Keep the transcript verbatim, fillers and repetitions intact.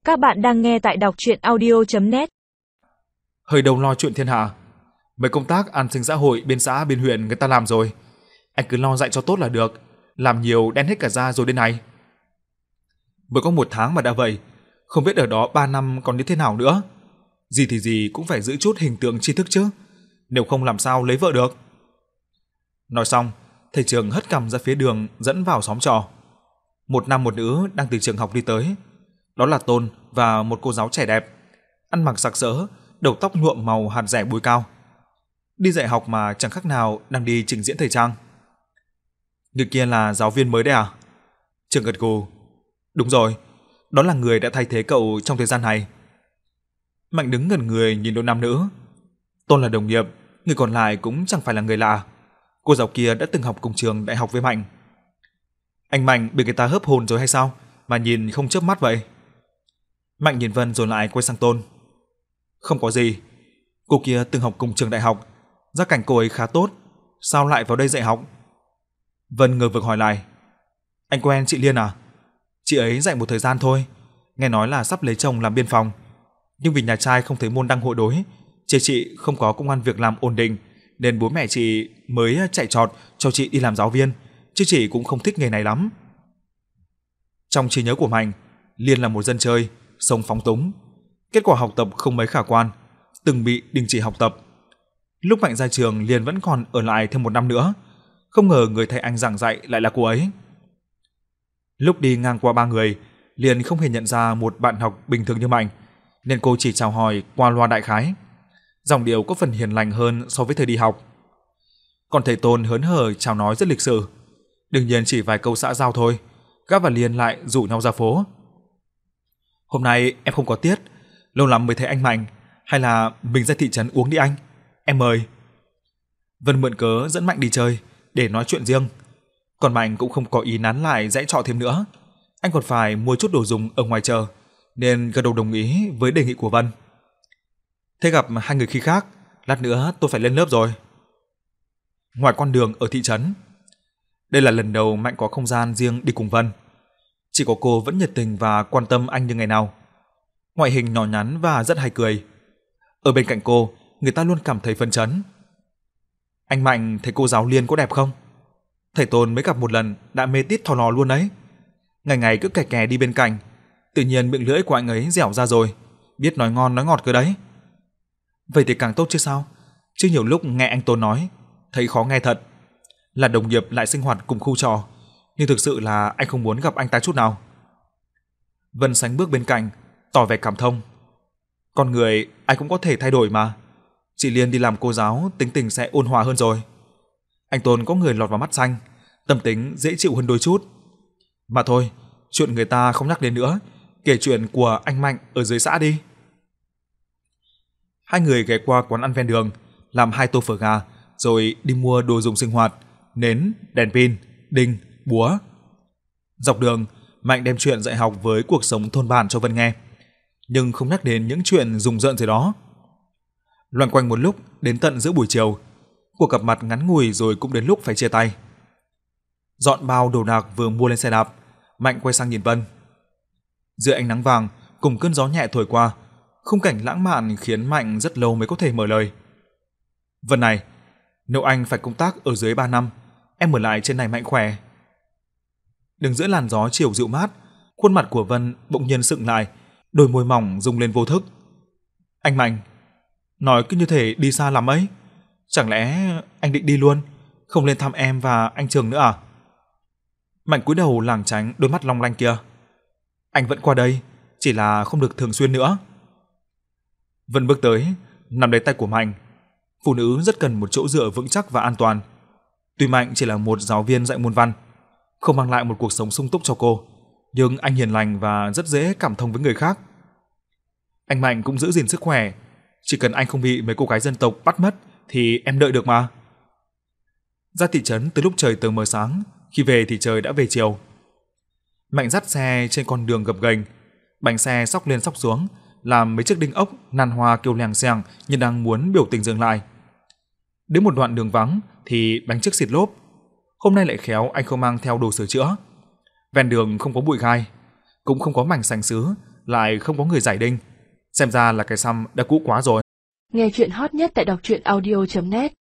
Các bạn đang nghe tại đọc truyện audio chấm net. Hơi đầu lo chuyện thiên hạ. Mấy công tác an sinh xã hội bên xã bên huyện người ta làm rồi. Anh cứ lo dạy cho tốt là được. Làm nhiều đen hết cả da rồi đây này. Mới có một tháng mà đã vậy. Không biết ở đó ba năm còn như thế nào nữa. Gì thì gì cũng phải giữ chút hình tượng tri thức chứ. Nếu không làm sao lấy vợ được. Nói xong, thầy trường hất cằm ra phía đường dẫn vào xóm trọ. Một nam một nữ đang từ trường học đi tới. Đó là Tôn và một cô giáo trẻ đẹp, ăn mặc sặc sỡ, đầu tóc nhuộm màu hạt rẻ búi cao. Đi dạy học mà chẳng khác nào đang đi trình diễn thời trang. Người kia là giáo viên mới đấy à? Trường gật gù. Đúng rồi, đó là người đã thay thế cậu trong thời gian này. Mạnh đứng ngẩn người nhìn đôi nam nữ. Tôn là đồng nghiệp, người còn lại cũng chẳng phải là người lạ. Cô giáo kia đã từng học cùng trường đại học với Mạnh. Anh Mạnh bị người ta hớp hồn rồi hay sao mà nhìn không chớp mắt vậy? Mạnh nhìn Vân rồi lại quay sang Tôn. Không có gì. Cô kia từng học cùng trường đại học, gia cảnh cô ấy khá tốt, sao lại vào đây dạy học? Vân ngờ vực hỏi lại. Anh quen chị Liên à? Chị ấy dạy một thời gian thôi, nghe nói là sắp lấy chồng làm biên phòng, nhưng vì nhà trai không thấy môn đăng hộ đối, chê chị không có công ăn việc làm ổn định, nên bố mẹ chị mới chạy trọt cho chị đi làm giáo viên, chứ chị cũng không thích nghề này lắm. Trong trí nhớ của Mạnh, Liên là một dân chơi, sống phóng túng, kết quả học tập không mấy khả quan, từng bị đình chỉ học tập. Lúc Mạnh ra trường, Liên vẫn còn ở lại thêm một năm nữa, không ngờ người thầy anh giảng dạy lại là cô ấy. Lúc đi ngang qua ba người, Liên không hề nhận ra một bạn học bình thường như Mạnh, nên cô chỉ chào hỏi qua loa đại khái. Giọng điệu có phần hiền lành hơn so với thời đi học. Còn thầy Tôn hớn hở chào nói rất lịch sự. Đương nhiên chỉ vài câu xã giao thôi, gã và Liên lại rủ nhau ra phố. Hôm nay em không có tiết, lâu lắm mới thấy anh Mạnh, hay là mình ra thị trấn uống đi anh, em mời. Vân mượn cớ dẫn Mạnh đi chơi để nói chuyện riêng, còn Mạnh cũng không có ý nán lại dãy trọ thêm nữa. Anh còn phải mua chút đồ dùng ở ngoài chợ, nên gật đầu đồng ý với đề nghị của Vân. Thế gặp hai người khi khác, lát nữa tôi phải lên lớp rồi. Ngoài con đường ở thị trấn, đây là lần đầu Mạnh có không gian riêng đi cùng Vân. Chỉ có cô vẫn nhiệt tình và quan tâm anh như ngày nào. Ngoại hình nhỏ nhắn và rất hay cười. Ở bên cạnh cô, người ta luôn cảm thấy phấn chấn. Anh Mạnh thấy cô giáo Liên có đẹp không? Thầy Tôn mới gặp một lần đã mê tít thò lò luôn đấy. Ngày ngày cứ kè kè đi bên cạnh, tự nhiên miệng lưỡi của anh ấy dẻo ra rồi, biết nói ngon nói ngọt cơ đấy. Vậy thì càng tốt chứ sao? Chứ nhiều lúc nghe anh Tôn nói, thấy khó nghe thật. Là đồng nghiệp lại sinh hoạt cùng khu trọ, nhưng thực sự là anh không muốn gặp anh ta chút nào. Vân sánh bước bên cạnh, tỏ vẻ cảm thông. Con người ai cũng có thể thay đổi mà. Chị Liên đi làm cô giáo, tính tình sẽ ôn hòa hơn rồi. Anh Tôn có người lọt vào mắt xanh, tâm tính dễ chịu hơn đôi chút. Mà thôi, chuyện người ta không nhắc đến nữa, kể chuyện của anh Mạnh ở dưới xã đi. Hai người ghé qua quán ăn ven đường, làm hai tô phở gà, rồi đi mua đồ dùng sinh hoạt, nến, đèn pin, đinh, búa. Dọc đường, Mạnh đem chuyện dạy học với cuộc sống thôn bản cho Vân nghe, nhưng không nhắc đến những chuyện rùng rợn gì đó. Loanh quanh một lúc đến tận giữa buổi chiều, cuộc gặp mặt ngắn ngủi rồi cũng đến lúc phải chia tay. Dọn bao đồ đạc vừa mua lên xe đạp, Mạnh quay sang nhìn Vân. Dưới ánh nắng vàng cùng cơn gió nhẹ thổi qua, khung cảnh lãng mạn khiến Mạnh rất lâu mới có thể mở lời. Vân này, nếu anh phải công tác ở dưới ba năm, em ở lại trên này mạnh khỏe. Đứng giữa làn gió chiều dịu mát, khuôn mặt của Vân bỗng nhiên sững lại, đôi môi mỏng rung lên vô thức. Anh Mạnh, nói cứ như thể đi xa lắm ấy. Chẳng lẽ anh định đi luôn, không lên thăm em và anh Trường nữa à? Mạnh cúi đầu lảng tránh đôi mắt long lanh kia. Anh vẫn qua đây, chỉ là không được thường xuyên nữa. Vân bước tới, nắm lấy tay của Mạnh. Phụ nữ rất cần một chỗ dựa vững chắc và an toàn. Tuy Mạnh chỉ là một giáo viên dạy môn văn, không mang lại một cuộc sống sung túc cho cô, nhưng anh hiền lành và rất dễ cảm thông với người khác. Anh Mạnh cũng giữ gìn sức khỏe, chỉ cần anh không bị mấy cô gái dân tộc bắt mất thì em đợi được mà. Ra thị trấn từ lúc trời tờ mờ sáng, khi về thì trời đã về chiều. Mạnh dắt xe trên con đường gập ghềnh, bánh xe xóc lên xóc xuống, làm mấy chiếc đinh ốc nàn hoa kêu leng xeng như đang muốn biểu tình dừng lại. Đến một đoạn đường vắng thì bánh chiếc xịt lốp. Hôm nay lại khéo anh không mang theo đồ sửa chữa. Ven đường không có bụi gai, cũng không có mảnh sành sứ, lại không có người giải đinh. Xem ra là cái xăm đã cũ quá rồi. Nghe chuyện hot nhất tại đọc truyện audio chấm net